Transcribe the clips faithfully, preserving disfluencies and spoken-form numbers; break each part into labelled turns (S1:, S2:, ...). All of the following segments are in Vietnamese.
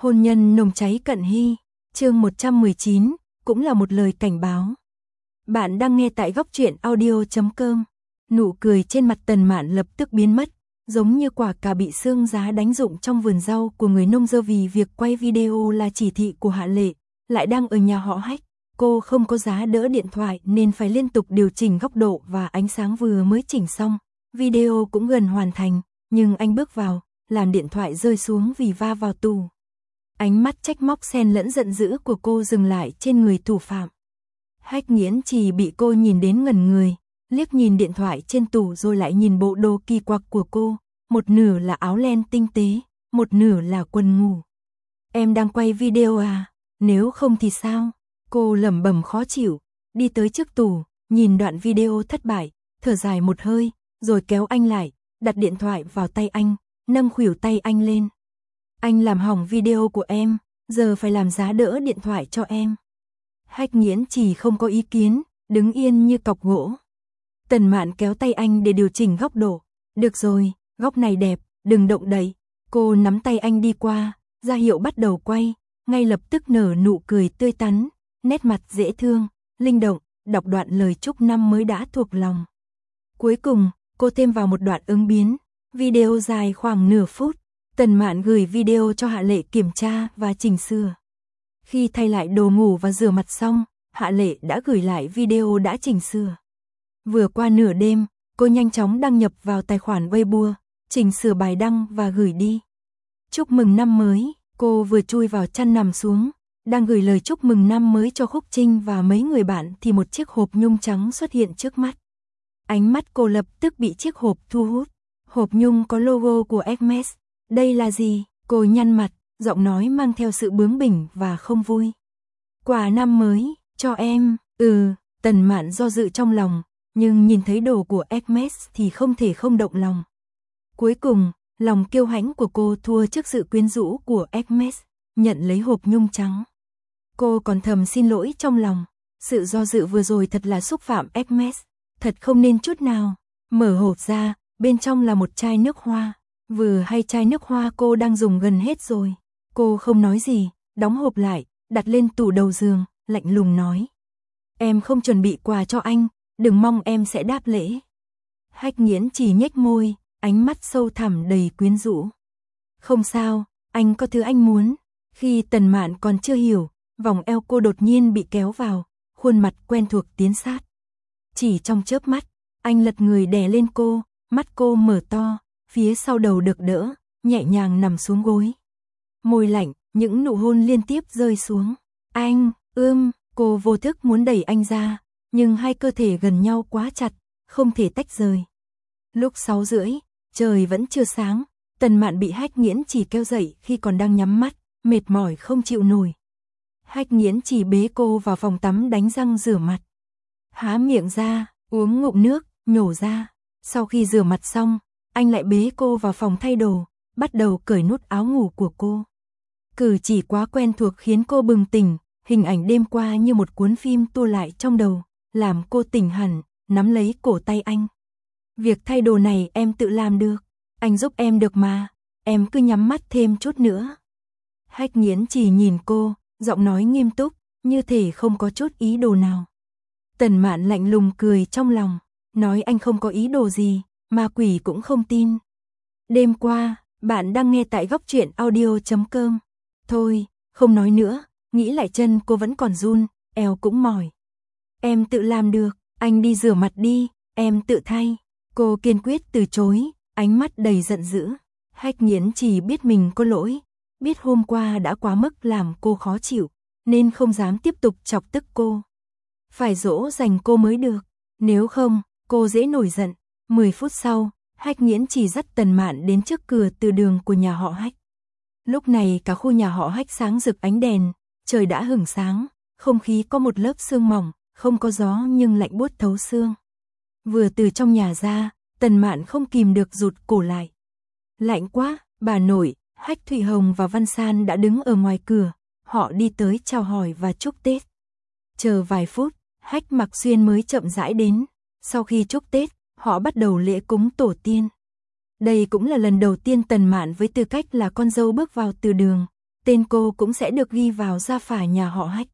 S1: Hôn nhân nồng cháy cận hy, chương một trăm mười chín, cũng là một lời cảnh báo. Bạn đang nghe tại góc truyện audio chấm com. Nụ cười trên mặt Tần Mạn lập tức biến mất, giống như quả cà bị sương giá đánh rụng trong vườn rau của người nông dân vì việc quay video là chỉ thị của Hạ Lệ, lại đang ở nhà họ Hách. Cô không có giá đỡ điện thoại nên phải liên tục điều chỉnh góc độ và ánh sáng, vừa mới chỉnh xong. Video cũng gần hoàn thành, nhưng anh bước vào, làm điện thoại rơi xuống vì va vào tủ. Ánh mắt trách móc xen lẫn giận dữ của cô dừng lại trên người thủ phạm. Hách Nghiễn Trì bị cô nhìn đến ngẩn người, liếc nhìn điện thoại trên tủ rồi lại nhìn bộ đồ kỳ quặc của cô, một nửa là áo len tinh tế, một nửa là quần ngủ. Em đang quay video à? Nếu không thì sao? Cô lẩm bẩm khó chịu, đi tới trước tủ, nhìn đoạn video thất bại, thở dài một hơi, rồi kéo anh lại, đặt điện thoại vào tay anh, nâng khuỷu tay anh lên. Anh làm hỏng video của em, giờ phải làm giá đỡ điện thoại cho em. Hách Nghiễn Trì không có ý kiến, đứng yên như cọc gỗ. Tần Mạn kéo tay anh để điều chỉnh góc độ. Được rồi, góc này đẹp, đừng động đậy. Cô nắm tay anh đi qua, ra hiệu bắt đầu quay, ngay lập tức nở nụ cười tươi tắn, nét mặt dễ thương, linh động, đọc đoạn lời chúc năm mới đã thuộc lòng. Cuối cùng, cô thêm vào một đoạn ứng biến, video dài khoảng nửa phút. Tần Mạn gửi video cho Hạ Lệ kiểm tra và chỉnh sửa. Khi thay lại đồ ngủ và rửa mặt xong, Hạ Lệ đã gửi lại video đã chỉnh sửa. Vừa qua nửa đêm, cô nhanh chóng đăng nhập vào tài khoản Weibo, chỉnh sửa bài đăng và gửi đi. Chúc mừng năm mới, cô vừa chui vào chăn nằm xuống, đang gửi lời chúc mừng năm mới cho Khúc Trinh và mấy người bạn thì một chiếc hộp nhung trắng xuất hiện trước mắt. Ánh mắt cô lập tức bị chiếc hộp thu hút. Hộp nhung có logo của Hermes. Đây là gì? Cô nhăn mặt, giọng nói mang theo sự bướng bỉnh và không vui. Quà năm mới, cho em, ừ, Tần Mạn do dự trong lòng, nhưng nhìn thấy đồ của Hermes thì không thể không động lòng. Cuối cùng, lòng kiêu hãnh của cô thua trước sự quyến rũ của Hermes, nhận lấy hộp nhung trắng. Cô còn thầm xin lỗi trong lòng, sự do dự vừa rồi thật là xúc phạm Hermes, thật không nên chút nào. Mở hộp ra, bên trong là một chai nước hoa. Vừa hay chai nước hoa cô đang dùng gần hết rồi. Cô không nói gì, đóng hộp lại, đặt lên tủ đầu giường, lạnh lùng nói. Em không chuẩn bị quà cho anh, đừng mong em sẽ đáp lễ. Hách Nghiễn Trì nhếch môi, ánh mắt sâu thẳm đầy quyến rũ. Không sao, anh có thứ anh muốn. Khi Tần Mạn còn chưa hiểu, vòng eo cô đột nhiên bị kéo vào, khuôn mặt quen thuộc tiến sát. Chỉ trong chớp mắt, anh lật người đè lên cô, mắt cô mở to. Phía sau đầu được đỡ, nhẹ nhàng nằm xuống gối. Môi lạnh, những nụ hôn liên tiếp rơi xuống. Anh, ưm, cô vô thức muốn đẩy anh ra, nhưng hai cơ thể gần nhau quá chặt, không thể tách rời. Lúc sáu rưỡi, trời vẫn chưa sáng, Tần Mạn bị Hách Nghiễn Trì kéo dậy khi còn đang nhắm mắt, mệt mỏi không chịu nổi. Hách Nghiễn Trì bế cô vào phòng tắm đánh răng rửa mặt. Há miệng ra, uống ngụm nước, nhổ ra. Sau khi rửa mặt xong, anh lại bế cô vào phòng thay đồ, bắt đầu cởi nút áo ngủ của cô. Cử chỉ quá quen thuộc khiến cô bừng tỉnh, hình ảnh đêm qua như một cuốn phim tua lại trong đầu, làm cô tỉnh hẳn, nắm lấy cổ tay anh. Việc thay đồ này em tự làm được, anh giúp em được mà, em cứ nhắm mắt thêm chút nữa. Hách Nghiễn Trì nhìn cô, giọng nói nghiêm túc, như thể không có chút ý đồ nào. Tần Mạn lạnh lùng cười trong lòng, nói anh không có ý đồ gì. Ma quỷ cũng không tin. Đêm qua, bạn đang nghe tại góc truyện audio chấm com. Thôi, không nói nữa, nghĩ lại chân cô vẫn còn run, eo cũng mỏi. Em tự làm được, anh đi rửa mặt đi, em tự thay. Cô kiên quyết từ chối, ánh mắt đầy giận dữ. Hách Nghiễn Trì biết mình có lỗi, biết hôm qua đã quá mức làm cô khó chịu, nên không dám tiếp tục chọc tức cô. Phải dỗ dành cô mới được, nếu không, cô dễ nổi giận. Mười phút sau, Hách Nghiễn Trì dắt Tần Mạn đến trước cửa từ đường của nhà họ Hách. Lúc này cả khu nhà họ Hách sáng rực ánh đèn, trời đã hửng sáng, không khí có một lớp sương mỏng, không có gió nhưng lạnh buốt thấu xương. Vừa từ trong nhà ra, Tần Mạn không kìm được rụt cổ lại. Lạnh quá, bà nội, Hách Thụy Hồng và Văn San đã đứng ở ngoài cửa, họ đi tới chào hỏi và chúc Tết. Chờ vài phút, Hách Mặc Xuyên mới chậm rãi đến, sau khi chúc Tết, họ bắt đầu lễ cúng tổ tiên. Đây cũng là lần đầu tiên Tần Mạn với tư cách là con dâu bước vào từ đường. tên cô cũng sẽ được ghi vào gia phả nhà họ Hách.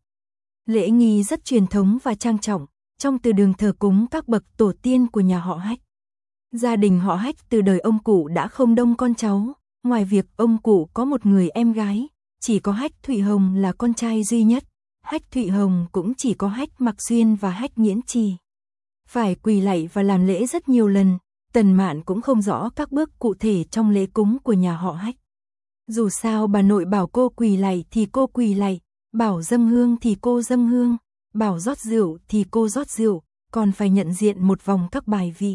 S1: Lễ nghi rất truyền thống và trang trọng, trong từ đường thờ cúng các bậc tổ tiên của nhà họ Hách. Gia đình họ Hách từ đời ông cụ đã không đông con cháu, ngoài việc ông cụ có một người em gái, chỉ có Hách Thụy Hồng là con trai duy nhất. Hách Thụy Hồng cũng chỉ có Hách Mặc Xuyên và Hách Nghiễn Trì. Phải quỳ lạy và làm lễ rất nhiều lần, Tần Mạn cũng không rõ các bước cụ thể trong lễ cúng của nhà họ Hách. Dù sao bà nội bảo cô quỳ lạy thì cô quỳ lạy, bảo dâng hương thì cô dâng hương, bảo rót rượu thì cô rót rượu, còn phải nhận diện một vòng các bài vị.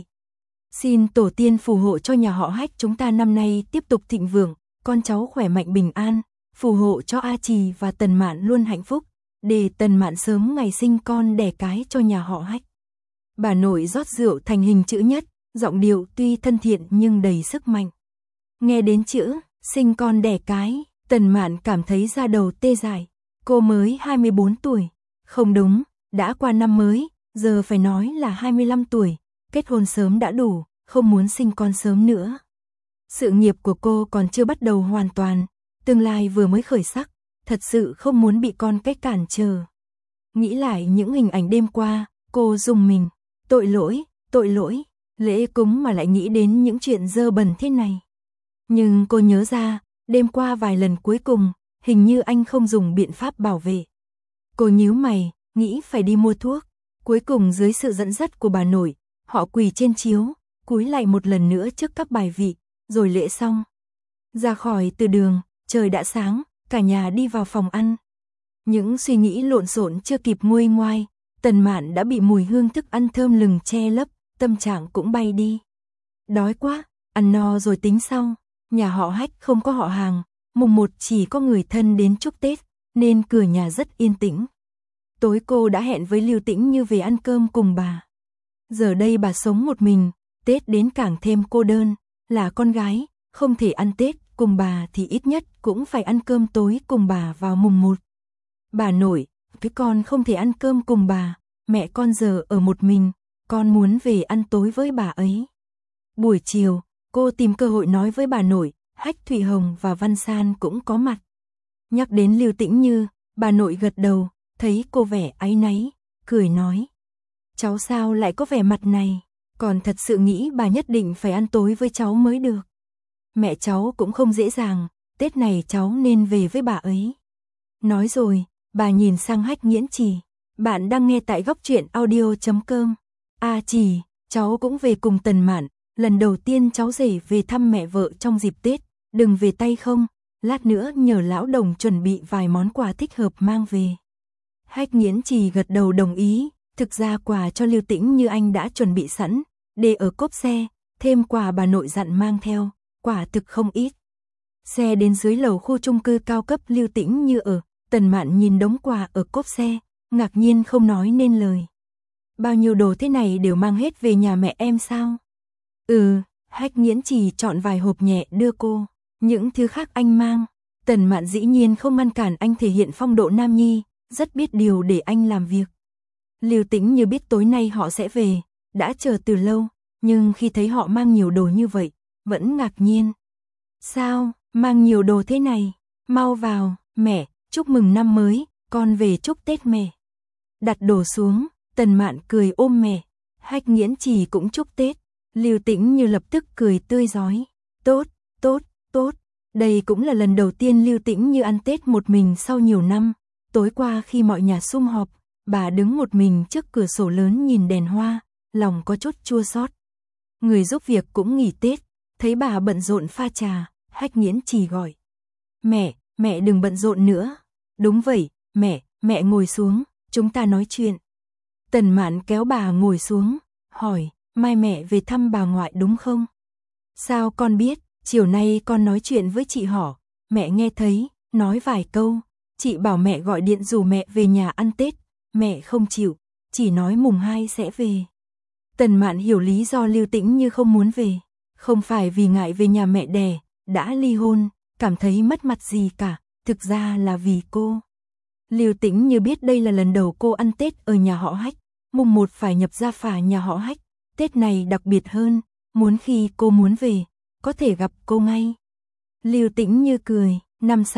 S1: Xin tổ tiên phù hộ cho nhà họ Hách chúng ta năm nay tiếp tục thịnh vượng, con cháu khỏe mạnh bình an, phù hộ cho A Trì và Tần Mạn luôn hạnh phúc, để Tần Mạn sớm ngày sinh con đẻ cái cho nhà họ Hách. Bà nội rót rượu thành hình chữ nhất, giọng điệu tuy thân thiện nhưng đầy sức mạnh. Nghe đến chữ sinh con đẻ cái, Tần Mạn cảm thấy da đầu tê dại. Cô mới hai mươi bốn tuổi. Không đúng, đã qua năm mới, giờ phải nói là hai mươi lăm tuổi. Kết hôn sớm đã đủ, không muốn sinh con sớm nữa. Sự nghiệp của cô còn chưa bắt đầu hoàn toàn, tương lai vừa mới khởi sắc, thật sự không muốn bị con cái cản trở. Nghĩ lại những hình ảnh đêm qua, cô rùng mình. Tội lỗi, tội lỗi, lễ cúng mà lại nghĩ đến những chuyện dơ bẩn thế này. Nhưng cô nhớ ra, đêm qua vài lần cuối cùng, hình như anh không dùng biện pháp bảo vệ. Cô nhíu mày, nghĩ phải đi mua thuốc. Cuối cùng dưới sự dẫn dắt của bà nội, họ quỳ trên chiếu, cúi lạy một lần nữa trước các bài vị, rồi lễ xong. Ra khỏi từ đường, trời đã sáng, cả nhà đi vào phòng ăn. Những suy nghĩ lộn xộn chưa kịp nguôi ngoai, Tần Mạn đã bị mùi hương thức ăn thơm lừng che lấp, tâm trạng cũng bay đi. Đói quá, ăn no rồi tính sau. Nhà họ Hách không có họ hàng, mùng một chỉ có người thân đến chúc Tết, nên cửa nhà rất yên tĩnh. Tối cô đã hẹn với Lưu Tĩnh Như về ăn cơm cùng bà. Giờ đây bà sống một mình, Tết đến càng thêm cô đơn, là con gái, không thể ăn Tết cùng bà thì ít nhất cũng phải ăn cơm tối cùng bà vào mùng một. Bà nội, cái con không thể ăn cơm cùng bà, mẹ con giờ ở một mình, con muốn về ăn tối với bà ấy. Buổi chiều, cô tìm cơ hội nói với bà nội, Hách Thụy Hồng và Văn San cũng có mặt. Nhắc đến Lưu Tĩnh Như, bà nội gật đầu, thấy cô vẻ áy náy, cười nói. Cháu sao lại có vẻ mặt này, còn thật sự nghĩ bà nhất định phải ăn tối với cháu mới được. Mẹ cháu cũng không dễ dàng, Tết này cháu nên về với bà ấy. Nói rồi, bà nhìn sang Hách Nghiễn Trì. Bạn đang nghe tại góc truyện audio chấm com. A Trì, cháu cũng về cùng Tần Mạn. Lần đầu tiên cháu rể về thăm mẹ vợ trong dịp Tết, đừng về tay không, lát nữa nhờ lão đồng chuẩn bị vài món quà thích hợp mang về. Hách Nghiễn Trì gật đầu đồng ý, thực ra quà cho Lưu Tĩnh Như anh đã chuẩn bị sẵn, để ở cốp xe, thêm quà bà nội dặn mang theo, quả thực không ít. Xe đến dưới lầu khu chung cư cao cấp Lưu Tĩnh Như ở, Tần Mạn nhìn đống quà ở cốp xe, ngạc nhiên không nói nên lời. Bao nhiêu đồ thế này đều mang hết về nhà mẹ em sao? Ừ, Hách Nghiễn Trì chọn vài hộp nhẹ đưa cô, những thứ khác anh mang. Tần Mạn dĩ nhiên không ngăn cản anh thể hiện phong độ nam nhi, rất biết điều để anh làm việc. Lưu Tĩnh Như biết tối nay họ sẽ về, đã chờ từ lâu, nhưng khi thấy họ mang nhiều đồ như vậy, vẫn ngạc nhiên. Sao, mang nhiều đồ thế này? Mau vào, mẹ, chúc mừng năm mới, con về chúc Tết mẹ. Đặt đồ xuống, Tần Mạn cười ôm mẹ, Hách Nghiễn Trì cũng chúc Tết. Lưu Tĩnh Như lập tức cười tươi rói. Tốt, tốt, tốt. Đây cũng là lần đầu tiên Lưu Tĩnh Như ăn Tết một mình sau nhiều năm. Tối qua khi mọi nhà sum họp, bà đứng một mình trước cửa sổ lớn nhìn đèn hoa, lòng có chút chua xót. Người giúp việc cũng nghỉ Tết, thấy bà bận rộn pha trà, Hách Nghiễn Trì gọi. Mẹ, mẹ đừng bận rộn nữa. Đúng vậy, mẹ, mẹ ngồi xuống, chúng ta nói chuyện. Tần Mạn kéo bà ngồi xuống, hỏi, mai mẹ về thăm bà ngoại đúng không? Sao con biết, chiều nay con nói chuyện với chị họ, mẹ nghe thấy, nói vài câu, chị bảo mẹ gọi điện rủ mẹ về nhà ăn Tết, mẹ không chịu, chỉ nói mùng hai sẽ về. Tần Mạn hiểu lý do Lưu Tĩnh Như không muốn về, không phải vì ngại về nhà mẹ đẻ, đã ly hôn, cảm thấy mất mặt gì cả, thực ra là vì cô. Lưu Tĩnh Như biết đây là lần đầu cô ăn Tết ở nhà họ Hách, mùng một phải nhập gia phả nhà họ Hách, Tết này đặc biệt hơn, muốn khi cô muốn về, có thể gặp cô ngay. Lưu Tĩnh Như cười, năm sau,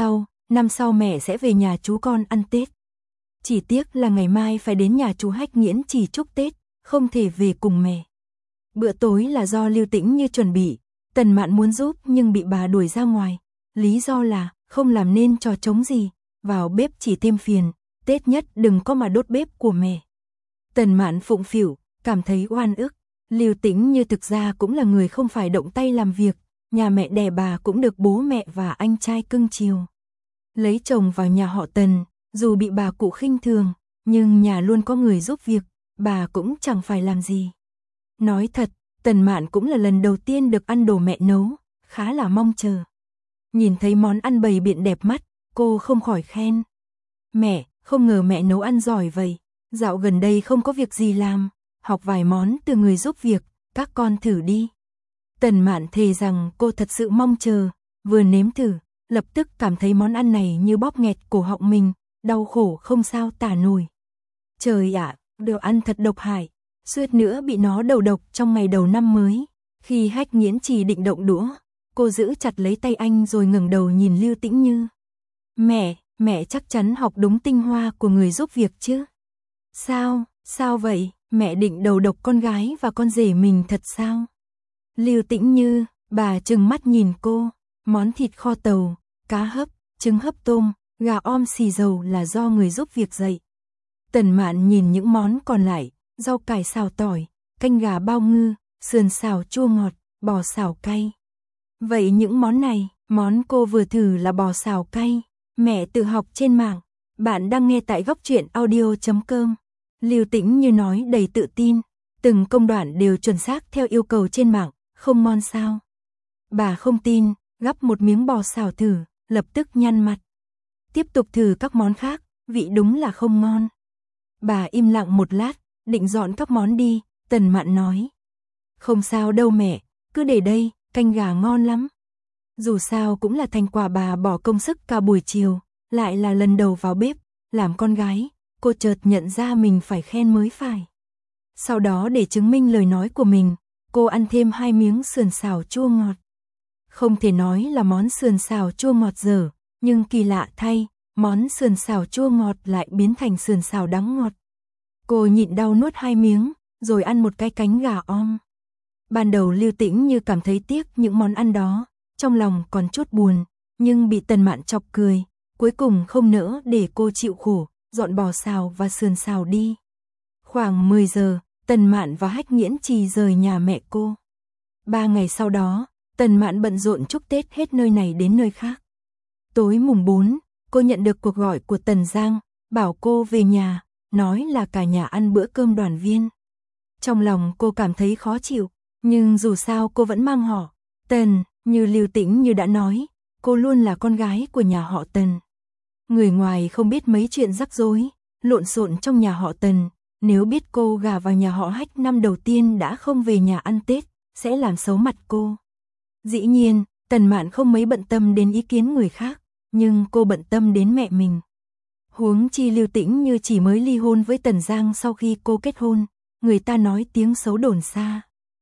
S1: năm sau mẹ sẽ về nhà chú con ăn Tết. Chỉ tiếc là ngày mai phải đến nhà chú Hách Nghiễn Trì chúc Tết, không thể về cùng mẹ. Bữa tối là do Lưu Tĩnh Như chuẩn bị, Tần Mạn muốn giúp nhưng bị bà đuổi ra ngoài. Lý do là không làm nên trò trống gì, vào bếp chỉ thêm phiền, Tết nhất đừng có mà đốt bếp của mẹ. Tần Mạn phụng phịu, cảm thấy oan ức. Lưu Tĩnh Như thực ra cũng là người không phải động tay làm việc, nhà mẹ đẻ bà cũng được bố mẹ và anh trai cưng chiều. Lấy chồng vào nhà họ Tần, dù bị bà cụ khinh thường, nhưng nhà luôn có người giúp việc, bà cũng chẳng phải làm gì. Nói thật, Tần Mạn cũng là lần đầu tiên được ăn đồ mẹ nấu, khá là mong chờ. Nhìn thấy món ăn bày biện đẹp mắt, cô không khỏi khen. Mẹ, không ngờ mẹ nấu ăn giỏi vậy, dạo gần đây không có việc gì làm, học vài món từ người giúp việc, các con thử đi. Tần Mạn thề rằng cô thật sự mong chờ, vừa nếm thử, lập tức cảm thấy món ăn này như bóp nghẹt cổ họng mình, đau khổ không sao tả nổi. Trời ạ, đồ ăn thật độc hại, suýt nữa bị nó đầu độc trong ngày đầu năm mới. Khi Hách Nghiễn Trì định động đũa, cô giữ chặt lấy tay anh rồi ngẩng đầu nhìn Lưu Tĩnh Như. Mẹ, mẹ chắc chắn học đúng tinh hoa của người giúp việc chứ? Sao, sao vậy, mẹ định đầu độc con gái và con rể mình thật sao? Lưu Tĩnh Như, bà trừng mắt nhìn cô, món thịt kho tàu, cá hấp, trứng hấp tôm, gà om xì dầu là do người giúp việc dạy. Tần Mạn nhìn những món còn lại, rau cải xào tỏi, canh gà bao ngư, sườn xào chua ngọt, bò xào cay. Vậy những món này, món cô vừa thử là bò xào cay, mẹ tự học trên mạng. Bạn đang nghe tại góc truyện audio chấm com. Lưu Tĩnh Như nói đầy tự tin, từng công đoạn đều chuẩn xác theo yêu cầu trên mạng, không ngon sao? Bà không tin, gắp một miếng bò xào thử, lập tức nhăn mặt. Tiếp tục thử các món khác, vị đúng là không ngon. Bà im lặng một lát, định dọn các món đi, Tần Mạn nói. Không sao đâu mẹ, cứ để đây, canh gà ngon lắm. Dù sao cũng là thành quả bà bỏ công sức cả buổi chiều, lại là lần đầu vào bếp, làm con gái, cô chợt nhận ra mình phải khen mới phải. Sau đó để chứng minh lời nói của mình, cô ăn thêm hai miếng sườn xào chua ngọt. Không thể nói là món sườn xào chua ngọt dở, nhưng kỳ lạ thay, món sườn xào chua ngọt lại biến thành sườn xào đắng ngọt. Cô nhịn đau nuốt hai miếng, rồi ăn một cái cánh gà om. Ban đầu Lưu Tĩnh Như cảm thấy tiếc những món ăn đó, trong lòng còn chút buồn, nhưng bị Tần Mạn chọc cười, cuối cùng không nỡ để cô chịu khổ, dọn bò xào và sườn xào đi. Khoảng mười giờ, Tần Mạn và Hách Nghiễn Trì rời nhà mẹ cô. Ba ngày sau đó, Tần Mạn bận rộn chúc Tết hết nơi này đến nơi khác. Tối mùng bốn, cô nhận được cuộc gọi của Tần Giang, bảo cô về nhà, nói là cả nhà ăn bữa cơm đoàn viên. Trong lòng cô cảm thấy khó chịu, nhưng dù sao cô vẫn mang họ Tần, như Lưu Tĩnh Như đã nói, cô luôn là con gái của nhà họ Tần. Người ngoài không biết mấy chuyện rắc rối, lộn xộn trong nhà họ Tần, nếu biết cô gả vào nhà họ Hách năm đầu tiên đã không về nhà ăn Tết, sẽ làm xấu mặt cô. Dĩ nhiên, Tần Mạn không mấy bận tâm đến ý kiến người khác, nhưng cô bận tâm đến mẹ mình. Huống chi Lưu Tĩnh Như chỉ mới ly hôn với Tần Giang sau khi cô kết hôn, người ta nói tiếng xấu đồn xa.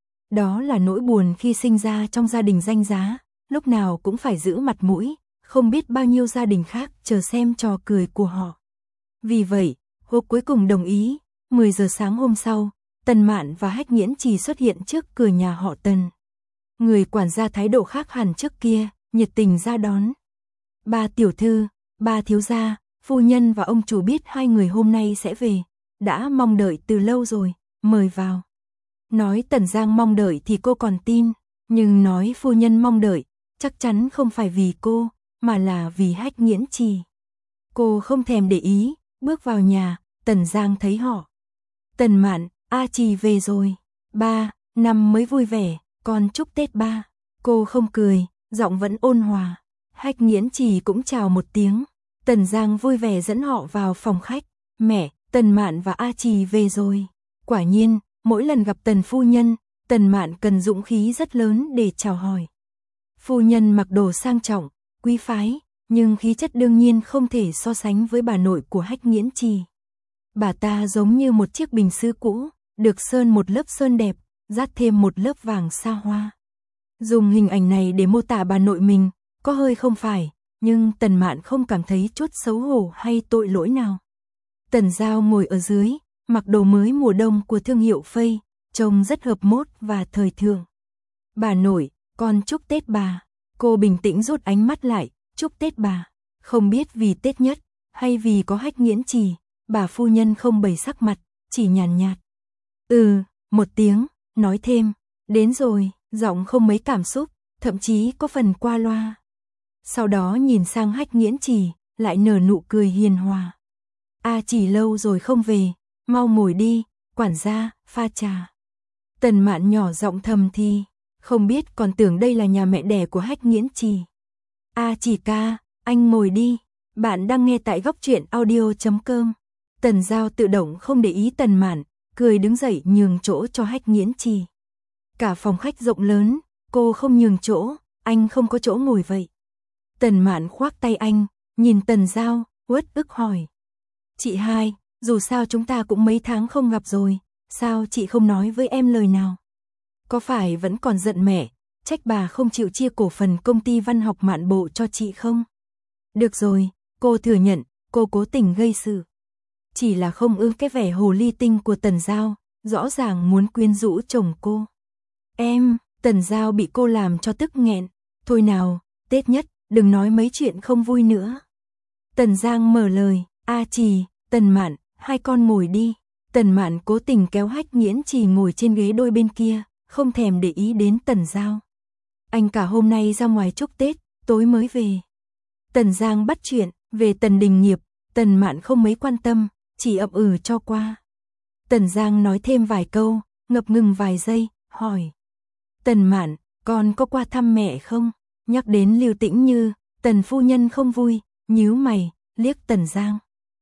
S1: Đó là nỗi buồn khi sinh ra trong gia đình danh giá, lúc nào cũng phải giữ mặt mũi, không biết bao nhiêu gia đình khác chờ xem trò cười của họ. Vì vậy, cô cuối cùng đồng ý, mười giờ sáng hôm sau, Tần Mạn và Hách Nghiễn Trì xuất hiện trước cửa nhà họ Tần. Người quản gia thái độ khác hẳn trước kia, nhiệt tình ra đón. Ba tiểu thư, ba thiếu gia, phu nhân và ông chủ biết hai người hôm nay sẽ về, đã mong đợi từ lâu rồi, mời vào. Nói Tần Giang mong đợi thì cô còn tin, nhưng nói phu nhân mong đợi, chắc chắn không phải vì cô, mà là vì Hách Nghiễn Trì. Cô không thèm để ý, bước vào nhà, Tần Giang thấy họ. Tần Mạn, A Trì về rồi, ba, năm mới vui vẻ, con chúc Tết ba. Cô không cười, giọng vẫn ôn hòa. Hách Nghiễn Trì cũng chào một tiếng. Tần Giang vui vẻ dẫn họ vào phòng khách. Mẹ, Tần Mạn và A Trì về rồi. Quả nhiên, mỗi lần gặp Tần phu nhân, Tần Mạn cần dũng khí rất lớn để chào hỏi. Phu nhân mặc đồ sang trọng, quý phái, nhưng khí chất đương nhiên không thể so sánh với bà nội của Hách Nghiễn Trì. Bà ta giống như một chiếc bình sứ cũ, được sơn một lớp sơn đẹp, dát thêm một lớp vàng xa hoa. Dùng hình ảnh này để mô tả bà nội mình, có hơi không phải, nhưng Tần Mạn không cảm thấy chút xấu hổ hay tội lỗi nào. Tần Giao ngồi ở dưới, mặc đồ mới mùa đông của thương hiệu Phây, trông rất hợp mốt và thời thượng. Bà nội, con chúc Tết bà. Cô bình tĩnh rút ánh mắt lại, chúc Tết bà. Không biết vì Tết nhất, hay vì có Hách Nghiễn Trì, bà phu nhân không bày sắc mặt, chỉ nhàn nhạt. Ừ, một tiếng, nói thêm, đến rồi, giọng không mấy cảm xúc, thậm chí có phần qua loa. Sau đó nhìn sang Hách Nghiễn Trì, lại nở nụ cười hiền hòa. A Chỉ lâu rồi không về, mau ngồi đi, quản gia, pha trà. Tần Mạn nhỏ giọng thầm thì, không biết còn tưởng đây là nhà mẹ đẻ của Hách Nghiễn Trì. A Chỉ ca, anh ngồi đi, bạn đang nghe tại góc truyện audio chấm com. Tần Giao tự động không để ý Tần Mạn, cười đứng dậy nhường chỗ cho Hách Nghiễn Trì. Cả phòng khách rộng lớn, cô không nhường chỗ, anh không có chỗ ngồi vậy. Tần Mạn khoác tay anh, nhìn Tần Giao, uất ức hỏi. Chị hai, dù sao chúng ta cũng mấy tháng không gặp rồi, sao chị không nói với em lời nào? Có phải vẫn còn giận mẹ, trách bà không chịu chia cổ phần công ty văn học Mạn Bộ cho chị không? Được rồi, cô thừa nhận, cô cố tình gây sự. Chỉ là không ưa cái vẻ hồ ly tinh của Tần Giao, rõ ràng muốn quyến rũ chồng cô. Em, Tần Giao bị cô làm cho tức nghẹn. Thôi nào, Tết nhất, đừng nói mấy chuyện không vui nữa. Tần Giang mở lời, A Trì, Tần Mạn, hai con ngồi đi. Tần Mạn cố tình kéo Hách Nghiễn Trì ngồi trên ghế đôi bên kia, không thèm để ý đến Tần Giao. Anh cả hôm nay ra ngoài chúc Tết, tối mới về. Tần Giang bắt chuyện, về Tần Đình Nghiệp, Tần Mạn không mấy quan tâm, chỉ ậm ừ cho qua. Tần Giang nói thêm vài câu, ngập ngừng vài giây, hỏi. Tần Mạn, con có qua thăm mẹ không? Nhắc đến Lưu Tĩnh Như, Tần phu nhân không vui, nhíu mày, liếc Tần Giang.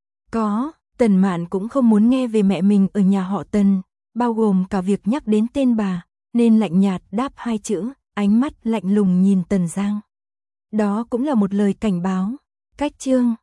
S1: Có, Tần Mạn cũng không muốn nghe về mẹ mình ở nhà họ Tần, bao gồm cả việc nhắc đến tên bà, nên lạnh nhạt đáp hai chữ, ánh mắt lạnh lùng nhìn Tần Giang. Đó cũng là một lời cảnh báo. Cách chương